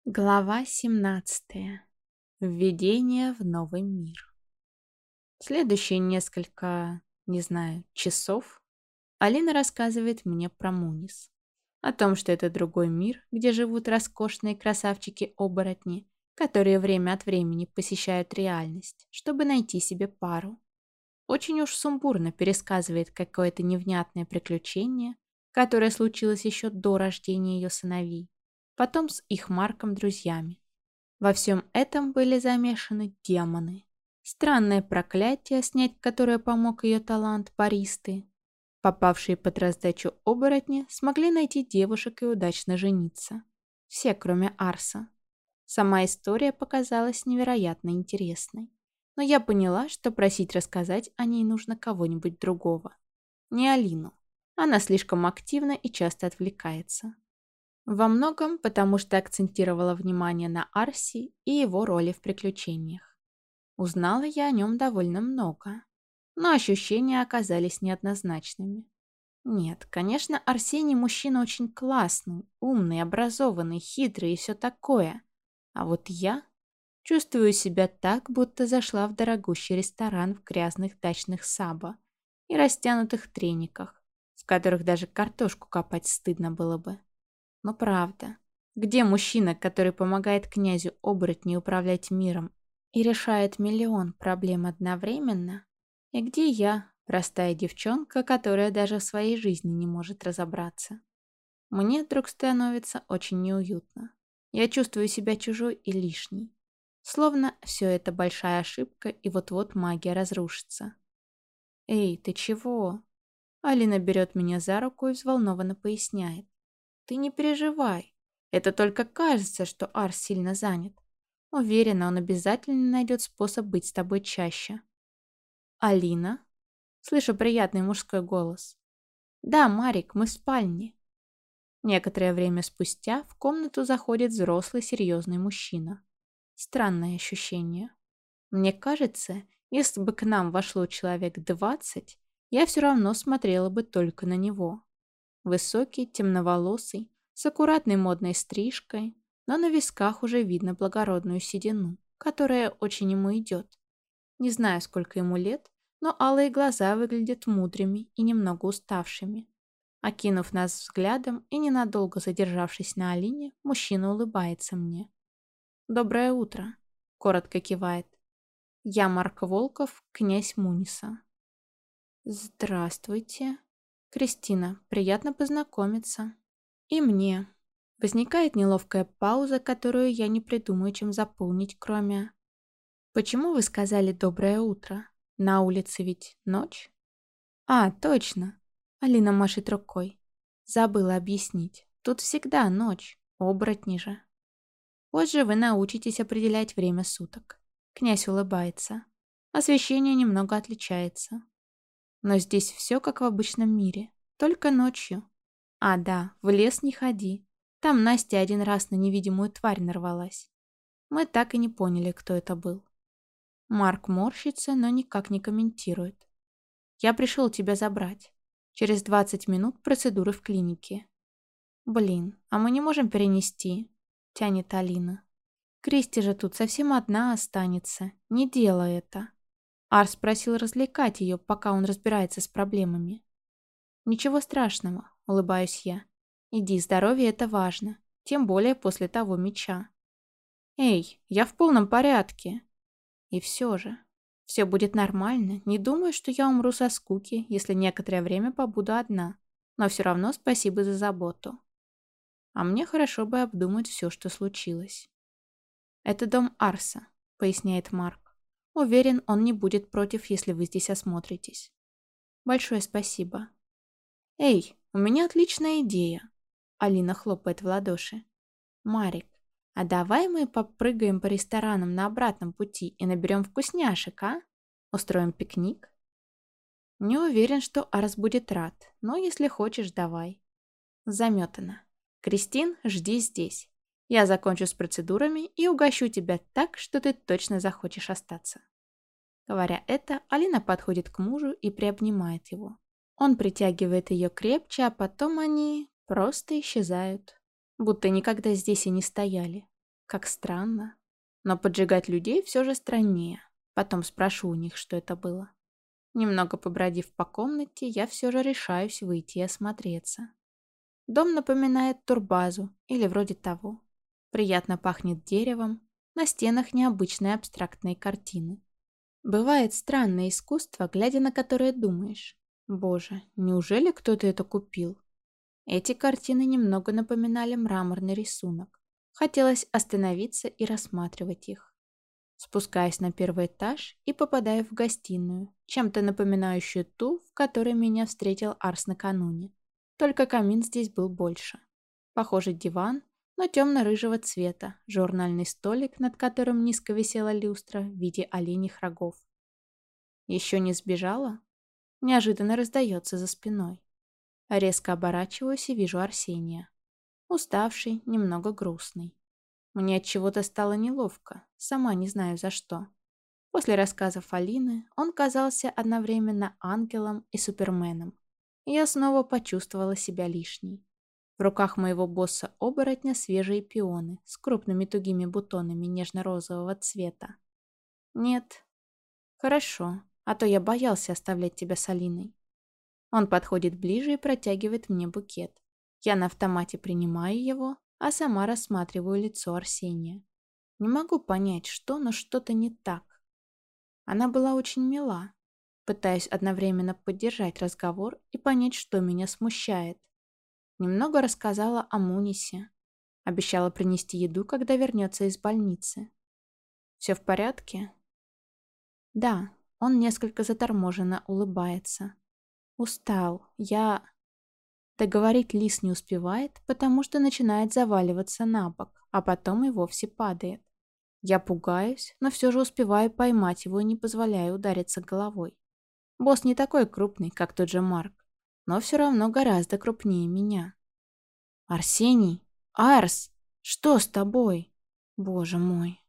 Глава 17. Введение в новый мир. Следующие несколько, не знаю, часов Алина рассказывает мне про Мунис. О том, что это другой мир, где живут роскошные красавчики-оборотни, которые время от времени посещают реальность, чтобы найти себе пару. Очень уж сумбурно пересказывает какое-то невнятное приключение, которое случилось еще до рождения ее сыновей, потом с их Марком друзьями. Во всем этом были замешаны демоны. Странное проклятие, снять которое помог ее талант баристы. Попавшие под раздачу оборотни смогли найти девушек и удачно жениться. Все, кроме Арса. Сама история показалась невероятно интересной. Но я поняла, что просить рассказать о ней нужно кого-нибудь другого. Не Алину. Она слишком активна и часто отвлекается. Во многом потому, что акцентировала внимание на Арси и его роли в приключениях. Узнала я о нем довольно много, но ощущения оказались неоднозначными. Нет, конечно, Арсений мужчина очень классный, умный, образованный, хитрый и все такое. А вот я чувствую себя так, будто зашла в дорогущий ресторан в грязных дачных саба и растянутых трениках, в которых даже картошку копать стыдно было бы. Но правда, где мужчина, который помогает князю оборотней управлять миром и решает миллион проблем одновременно? И где я, простая девчонка, которая даже в своей жизни не может разобраться? Мне вдруг становится очень неуютно. Я чувствую себя чужой и лишней. Словно все это большая ошибка, и вот-вот магия разрушится. «Эй, ты чего?» Алина берет меня за руку и взволнованно поясняет. Ты не переживай. Это только кажется, что Арс сильно занят. Уверена, он обязательно найдет способ быть с тобой чаще. Алина? Слышу приятный мужской голос. Да, Марик, мы в спальне. Некоторое время спустя в комнату заходит взрослый серьезный мужчина. Странное ощущение. Мне кажется, если бы к нам вошло человек 20, я все равно смотрела бы только на него. Высокий, темноволосый, с аккуратной модной стрижкой, но на висках уже видно благородную седину, которая очень ему идет. Не знаю, сколько ему лет, но алые глаза выглядят мудрыми и немного уставшими. Окинув нас взглядом и ненадолго задержавшись на Алине, мужчина улыбается мне. «Доброе утро», — коротко кивает. «Я Марк Волков, князь Муниса». «Здравствуйте», Кристина, приятно познакомиться. И мне. Возникает неловкая пауза, которую я не придумаю, чем заполнить, кроме... Почему вы сказали «доброе утро»? На улице ведь ночь? А, точно. Алина машет рукой. Забыла объяснить. Тут всегда ночь. Оборотни же. Позже вы научитесь определять время суток. Князь улыбается. Освещение немного отличается. Но здесь все как в обычном мире, только ночью. А да, в лес не ходи. Там Настя один раз на невидимую тварь нарвалась. Мы так и не поняли, кто это был. Марк морщится, но никак не комментирует. Я пришел тебя забрать. Через 20 минут процедуры в клинике. Блин, а мы не можем перенести? Тянет Алина. Кристи же тут совсем одна останется. Не делай это. Арс просил развлекать ее, пока он разбирается с проблемами. «Ничего страшного», — улыбаюсь я. «Иди, здоровье — это важно, тем более после того меча». «Эй, я в полном порядке». И все же, все будет нормально, не думаю, что я умру со скуки, если некоторое время побуду одна, но все равно спасибо за заботу. А мне хорошо бы обдумать все, что случилось. «Это дом Арса», — поясняет Марк. «Уверен, он не будет против, если вы здесь осмотритесь». «Большое спасибо». «Эй, у меня отличная идея!» Алина хлопает в ладоши. «Марик, а давай мы попрыгаем по ресторанам на обратном пути и наберем вкусняшек, а? Устроим пикник?» Не уверен, что Арс будет рад, но если хочешь, давай. Заметано. Кристин, жди здесь. Я закончу с процедурами и угощу тебя так, что ты точно захочешь остаться. Говоря это, Алина подходит к мужу и приобнимает его. Он притягивает ее крепче, а потом они просто исчезают. Будто никогда здесь и не стояли. Как странно. Но поджигать людей все же страннее. Потом спрошу у них, что это было. Немного побродив по комнате, я все же решаюсь выйти и осмотреться. Дом напоминает турбазу или вроде того. Приятно пахнет деревом, на стенах необычные абстрактные картины. Бывает странное искусство, глядя на которое думаешь: боже, неужели кто-то это купил? Эти картины немного напоминали мраморный рисунок. Хотелось остановиться и рассматривать их. Спускаясь на первый этаж и попадаю в гостиную, чем-то напоминающую ту, в которой меня встретил Арс накануне. Только камин здесь был больше. Похожий диван, но темно-рыжего цвета, журнальный столик, над которым низко висела люстра в виде оленьих рогов. Еще не сбежала? Неожиданно раздается за спиной. Резко оборачиваюсь и вижу Арсения. Уставший, немного грустный. Мне от чего-то стало неловко, сама не знаю за что. После рассказов Алины он казался одновременно ангелом и суперменом. И я снова почувствовала себя лишней. В руках моего босса-оборотня свежие пионы с крупными тугими бутонами нежно-розового цвета. Нет. Хорошо, а то я боялся оставлять тебя с Алиной. Он подходит ближе и протягивает мне букет. Я на автомате принимаю его, а сама рассматриваю лицо Арсения. Не могу понять, что, но что-то не так. Она была очень мила. Пытаюсь одновременно поддержать разговор и понять, что меня смущает. Немного рассказала о Мунисе. Обещала принести еду, когда вернется из больницы. «Все в порядке?» «Да», он несколько заторможенно улыбается. «Устал. Договорить Лис не успевает, потому что начинает заваливаться на бок, а потом и вовсе падает. Я пугаюсь, но все же успеваю поймать его и не позволяю удариться головой. Босс не такой крупный, как тот же Марк, но все равно гораздо крупнее меня. «Арсений! Арс! Что с тобой? Боже мой!»